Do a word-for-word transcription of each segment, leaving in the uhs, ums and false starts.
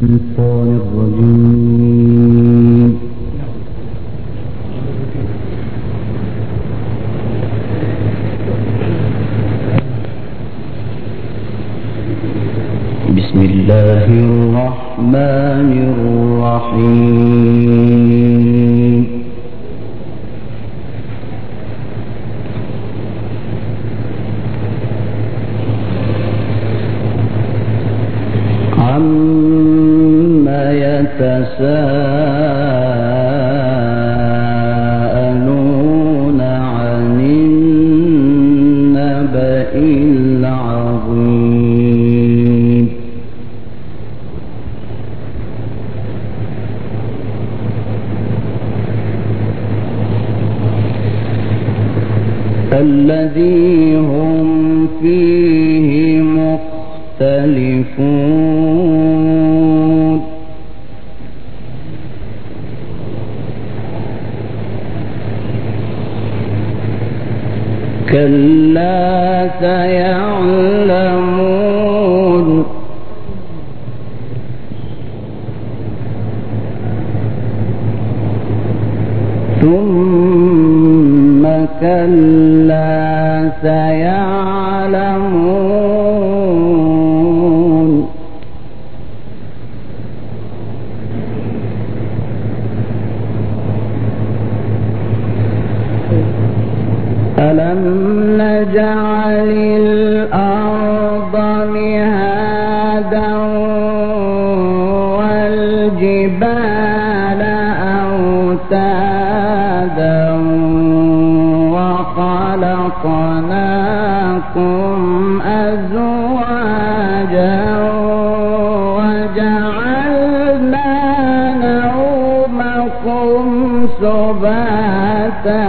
الشيطان الرجيم. بسم الله الرحمن الرحيم. عما يتساءلون عن النبأ العظيم. الذي هم فيه مختلفون. كلا سيعلمون ثم كلا سيعلمون ألم نجعل الأرض مهادا والجبال أوتادا وخلقناكم أزواجا وجعلنا نومكم سباتا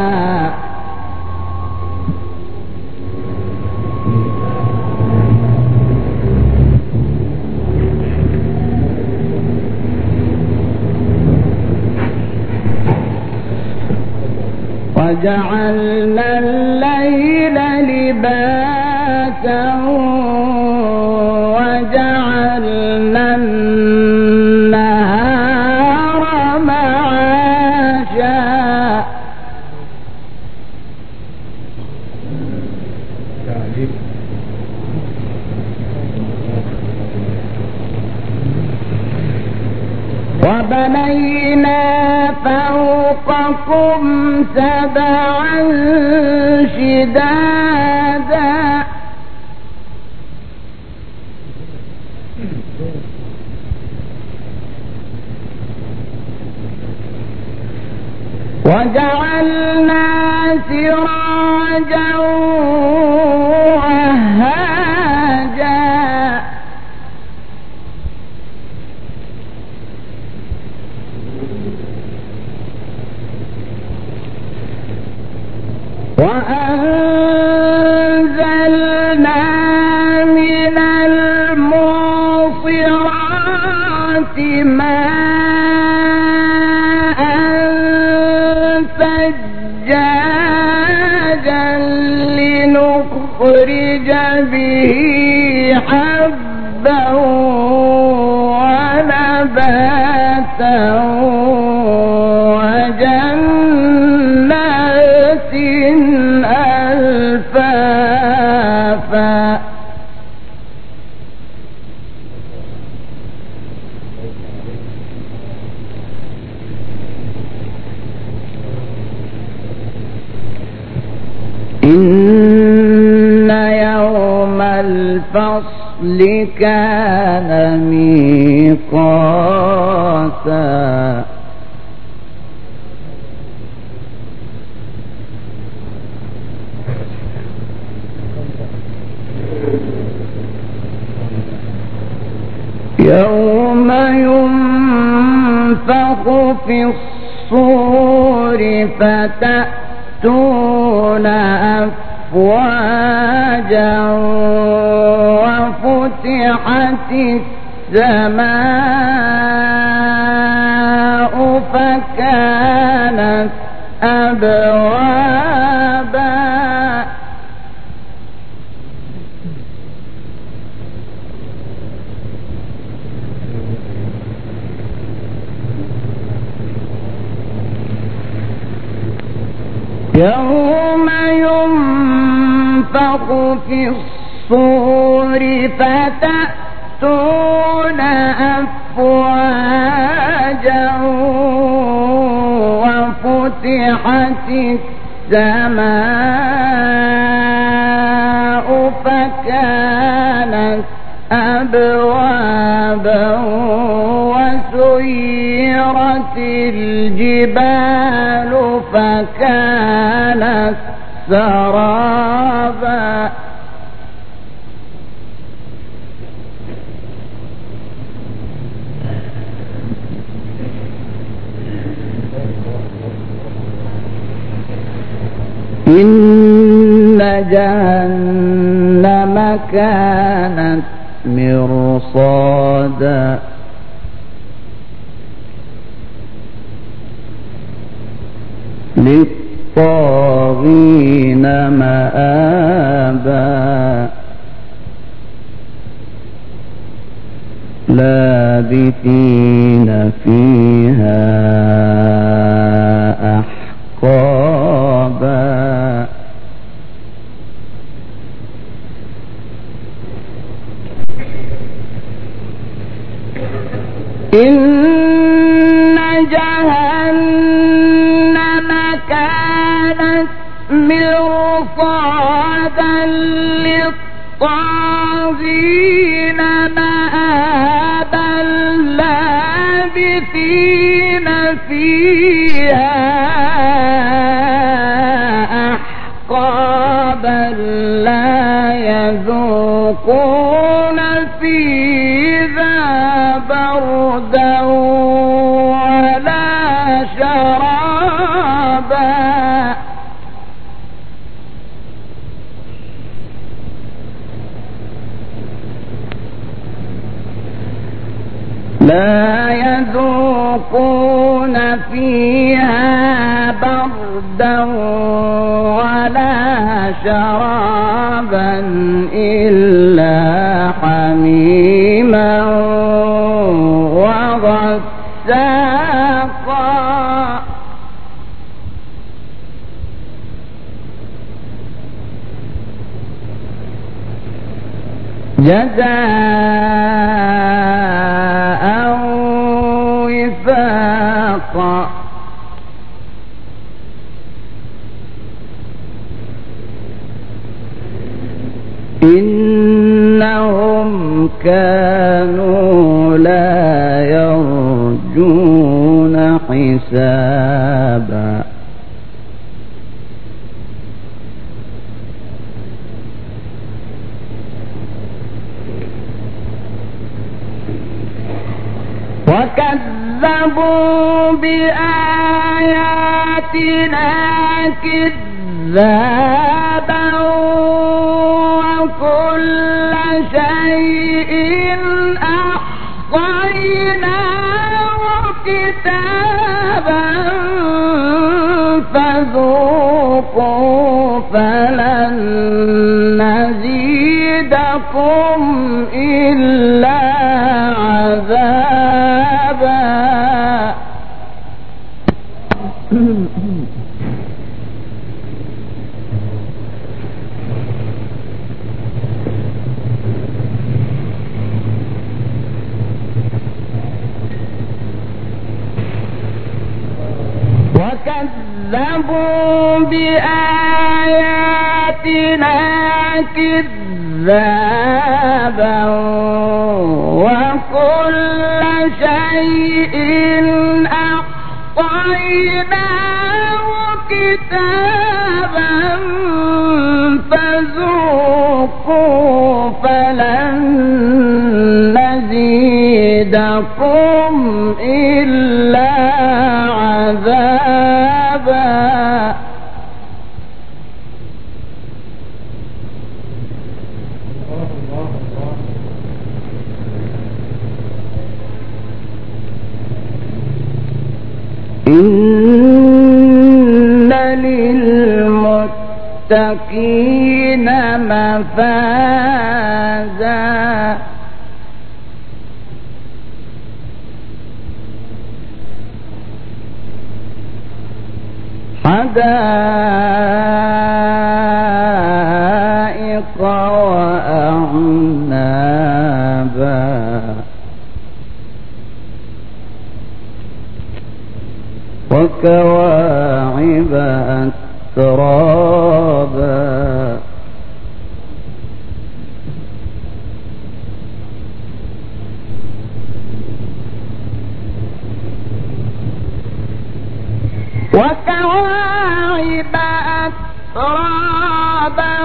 وجعلنا الليل لباسا وجعلنا النهار معاشا وبنينا فوقكم سبعا شدادا وجعلنا سراجا وهاجا وأنزلنا من المعصرات ماء ثجاجا لنخرج به حبا ونباتا وجنات ألفافا إن يوم الفصل كان ميقاتا يوم ينفخ في الصور فتأتون أفواجا وفتحت السماء فكانت أبوابا يوم ينفخ في الصور فتأتون أفواجا وفتحت السماء فكانت أبوابا وسيرت الجبال فكانت سرابا إن جهنم كانت مرصادا للطاغين مآبا لابثين فيها أحقابا إن جهنم كانت مرصادا للطاغين مآبا لابثين فيها أحقابا لا يذوقون فيها بردا ولا شرابا لا يذوقون فيها بردا ولا شرابا إلا حميما وغساقا جزاء وفاقا إنهم كانوا لا يرجون حسابا وكذبوا بآياتنا كذابا وكل شيء أحصيناه كتابا فذوقوا فلن نزيدكم إلا عذابا وكذبوا بآياتنا كذابا وكل شيء أحصيناه كتابا فذوقوا فلن نزيدكم إلا عذابا إن للمتقين مفازا حدائق وأعنابا وكواعب أترابا وكواعب أترابا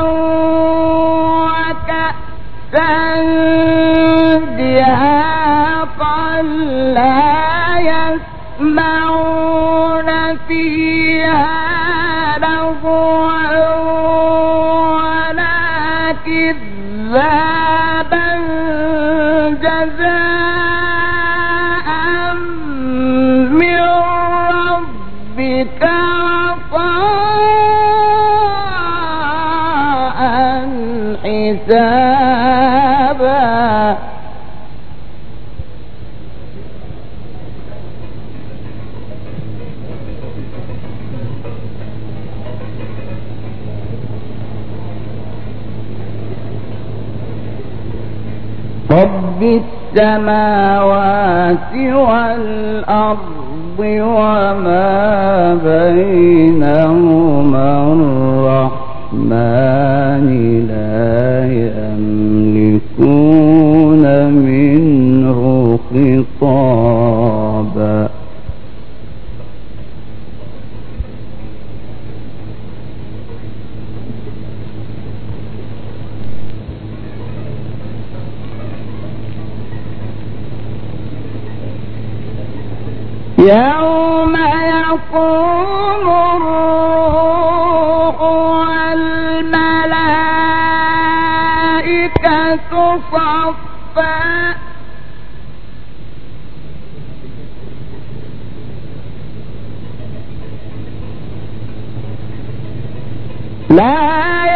وكأسا دهاقا لا يسمعون فيها لغوا ولا كذابا جزاء من ربك عطاء حسابا رب السماوات والأرض وما بينهما الرحمن لا يملكون منه خطابا يوم يقوم الروح والملائكة صفا لا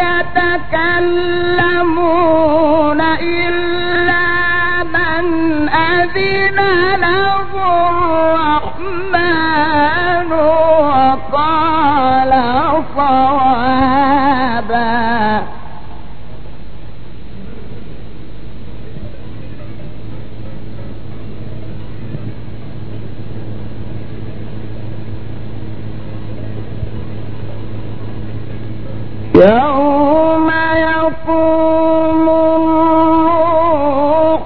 يتكلمون إلا من أذن له الرحمن وقال صوابا يوم يقوم الروح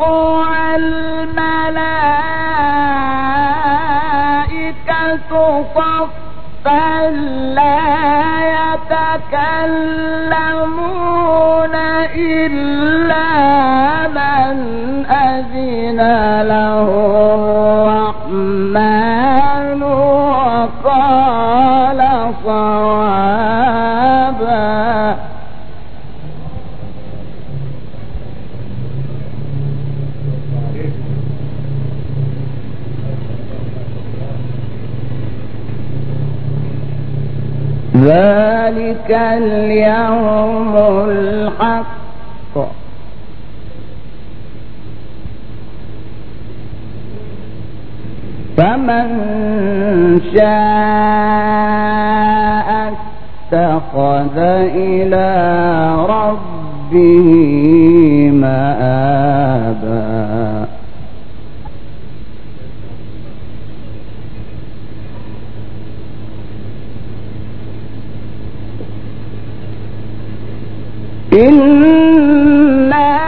والملائكة صفا لا يتكلمون إلا من أذن له الرحمن وقال صوابا ذلك اليوم الحق فمن شاء اتخذ إلى ربه مآبا إنا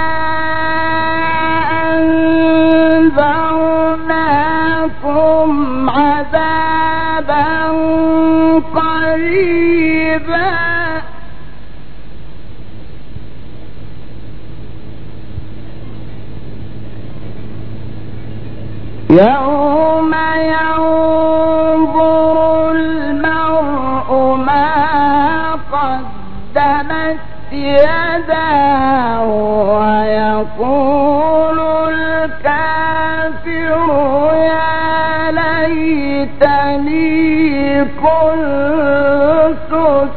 أنذرناكم عذابا قريبا يوم ينظر المرء ما قدمت يداه ويقول الكافر يا ليتني كنت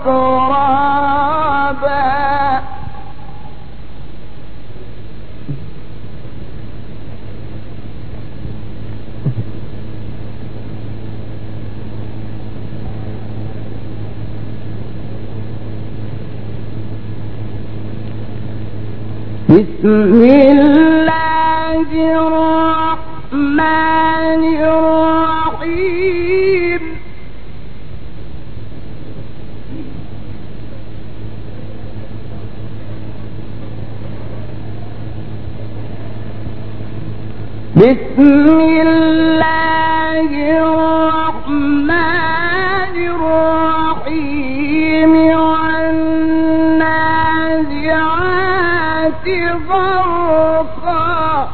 ترابا بسم الله الرحمن الرحيم بسم الله الرحمن الرحيم والنازعات غرقا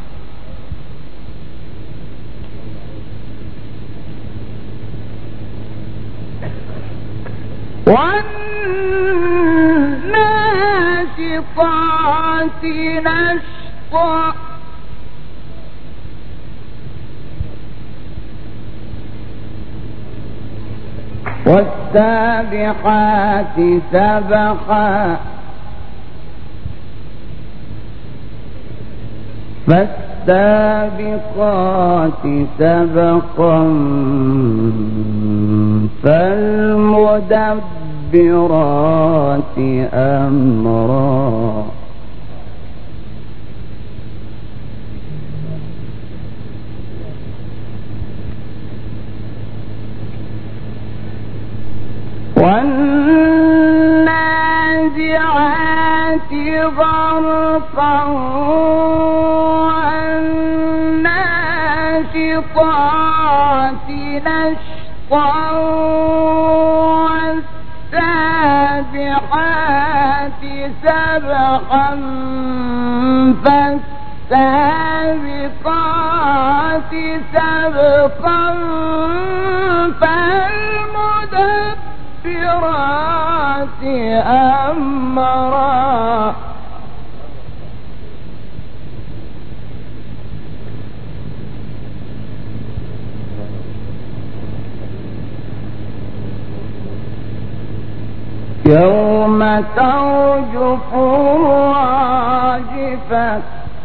والناشطات نشطا والسابحات سبقا فالسابقات سبقا فالمدبرات أمرا والنازعات غرقا والناشطات نشطا والسابحات سبقا فالسابقات سبقا فالمدبرات أمرا يوم ترجف الراجفة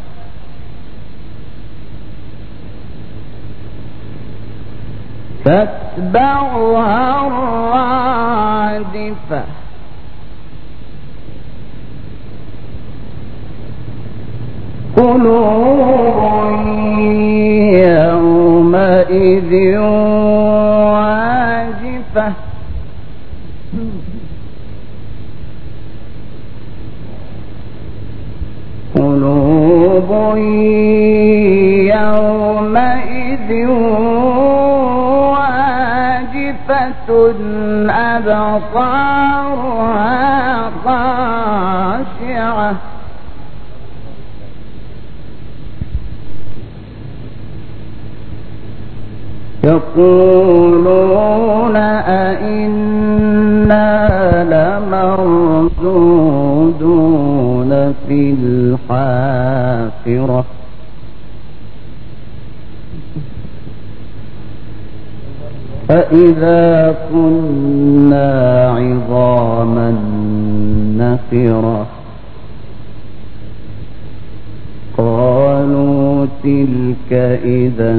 تتبعها الرادفة قلوب يومئذ واجفة قلوب يومئذ واجفة أبصارها خاشعة يقولون أئنا لمردودون في الحافرة فإذا كنا عظاما نخرة قالوا تلك إذا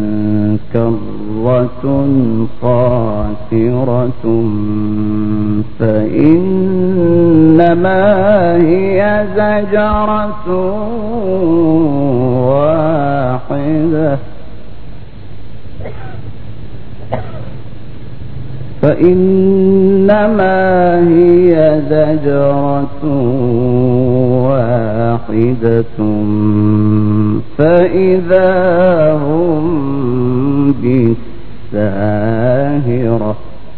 كرة خاسرة فإنما هي زجرة واحدة فإنما هي زجرة واحدة فإذا هم بالساهرة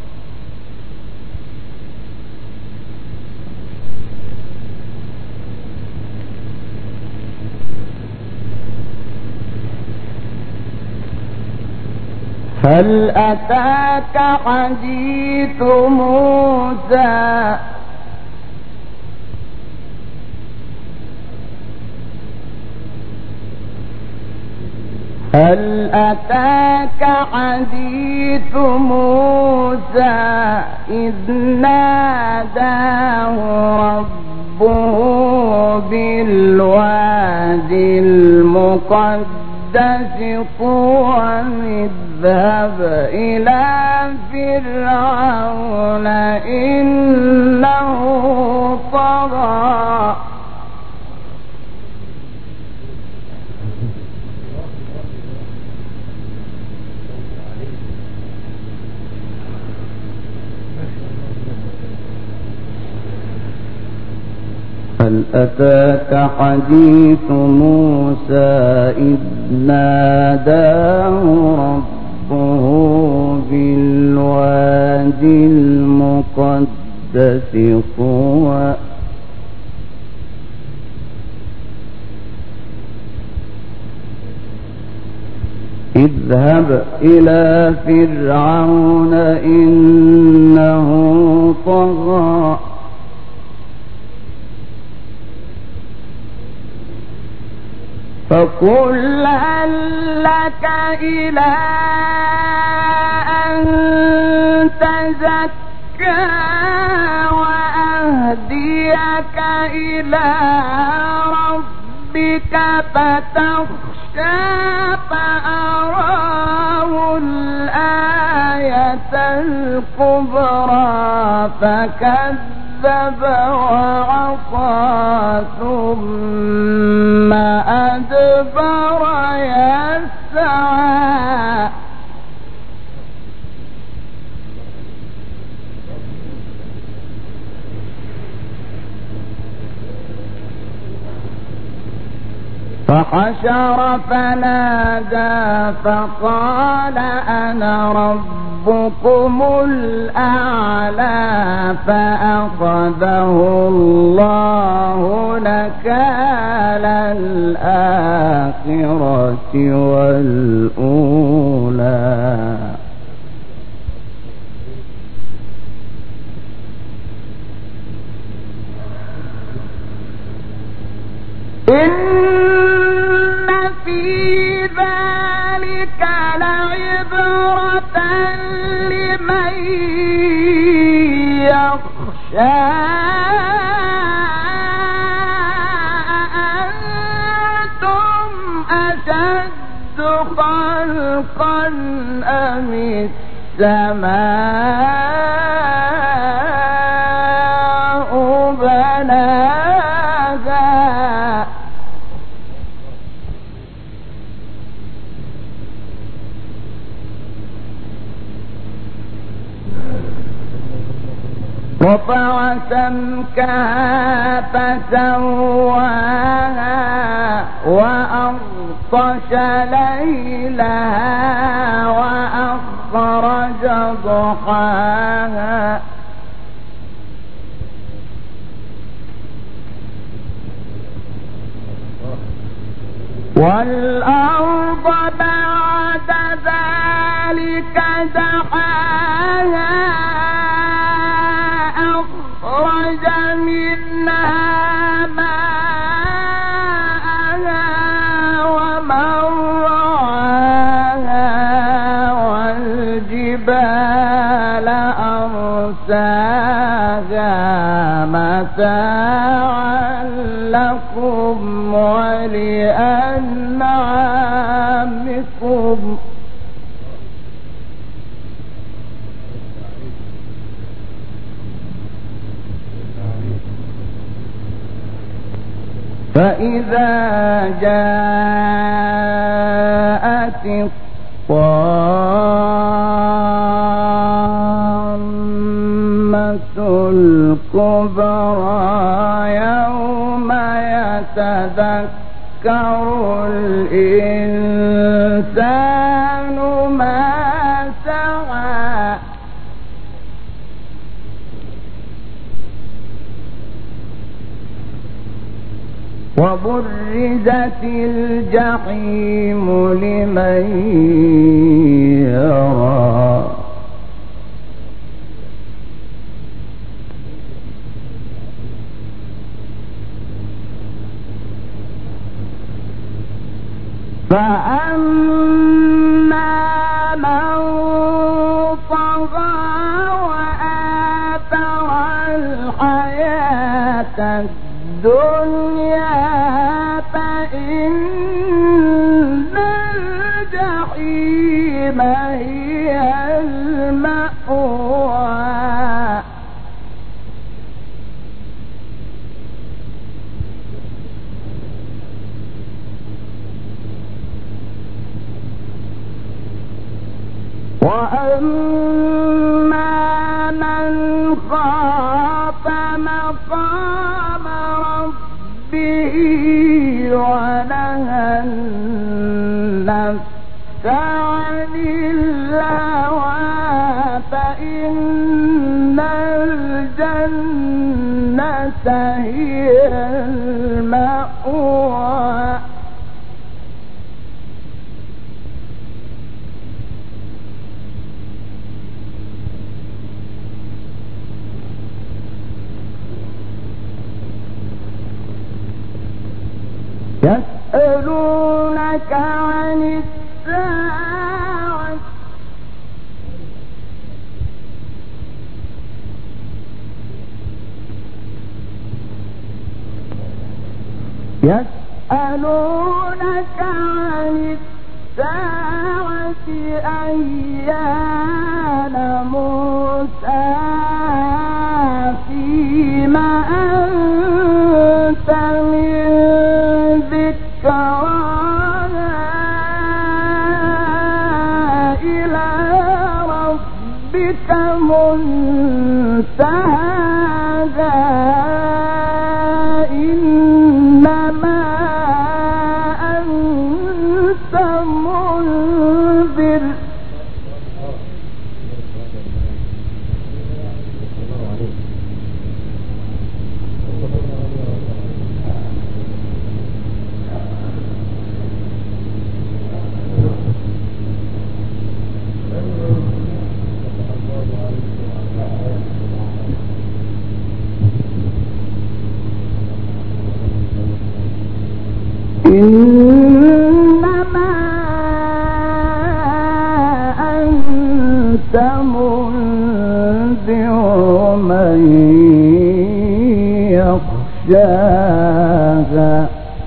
هل أتاك حديث موسى هل أتاك حديث موسى إذ ناداه ربه بالوادي المقدس طوى اذهب إلى فرعون إنه طغى هل أتاك حديث موسى إذ ناداه ربه بالوادي المقدس طوى اذهب إلى فرعون إنه طغى فقل هل لك إلى أن تزكى وأهديك إلى ربك فتخشى فأراه الآية الكبرى فكذب وعصى ثم أدبر يسعى فحشر فنادى فقال أنا ربكم الأعلى فأخذه الله نكال الآخرة والأولى إن في ذلك لعبرة لمن يخشى أنتم أشد خلقا أم السماء بناها رفع سمكها فسواها وأغطش ليلها وأخرج ضحاها والأرض بعد ذلك دحاها أخرج منها ماءها ومرعاها والجبال أرساها متاعا لكم ولأنعامكم فإذا جاءت الطامة الكبرى يوم يتذكر الإنسان ما سعى وبرزت الجحيم لمن يرى فأما من طغى وآثر الحياة الدنيا فإن الجحيم هي المأوى وأما من خاف مقام ربه ونهى النفس عن الهوى فإن الجنة هي المأوى يسألونك عن الساعة يسألونك عن الساعة أيان مرساها فيما أنت من ذكراها إلى ربك منتهاها إنما أنت منذر إنما أنت منذر من يخشاها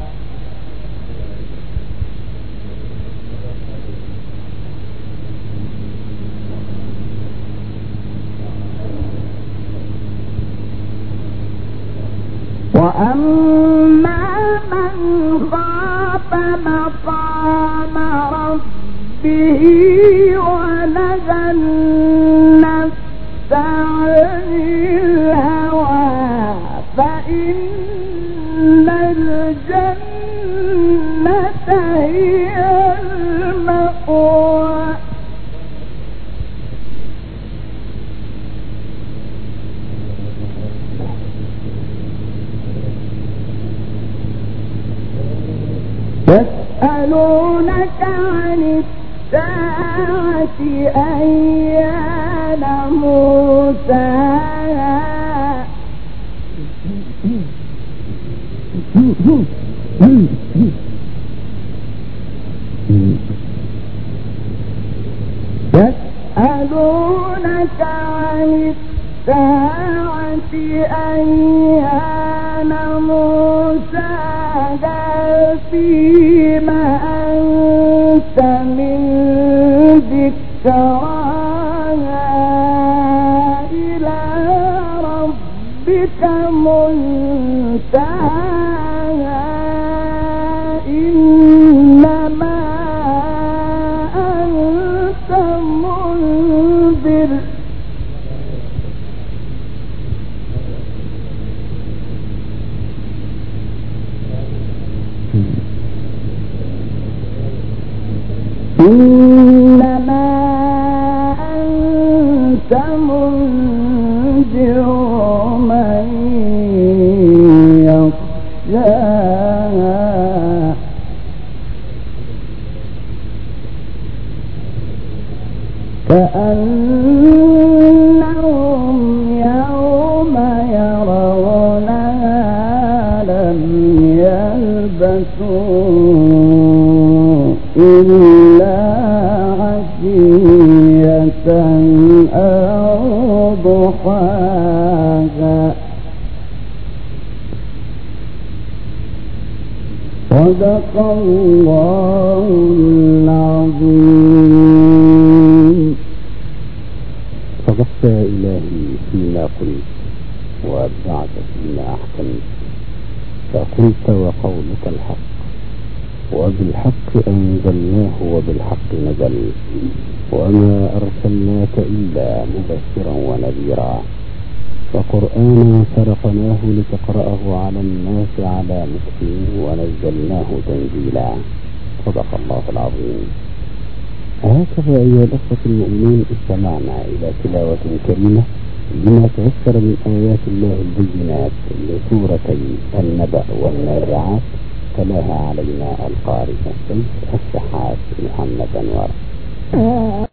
وأما من خاف مقام ربه ونهى النفس عن الهوى فإن الجنة هي المأوى يسألونك عن الساعة أيان مرساها يسألونك عن الساعة أيان مرساها فيما أنت من ذكراها إلى ربك منتهاها إنما أنت منذر إنما أنت منذر من يخشاها كأنهم يوم يرونها لم يلبثوا إلا عشية أو ضحاها صدق الله العظيم. صدقت يا إلهي فيما قلت وأبدعت فيما أحكمت، فقلت وقولك الحق، وبالحق أنزلناه وبالحق نزل، وما أرسلناك إلا مبشرا ونذيرا. وقرآنا فرقناه لتقرأه على الناس على مكث ونزلناه تنزيلا. صدق الله العظيم. هكذا أيها الأخوة المؤمنين استمعنا إلى تلاوة كريمة لما تيسر من آيات الله البينات لسورتي النبأ والنازعات، تلاها علينا القارئ الشيخ الشحات محمد أنور.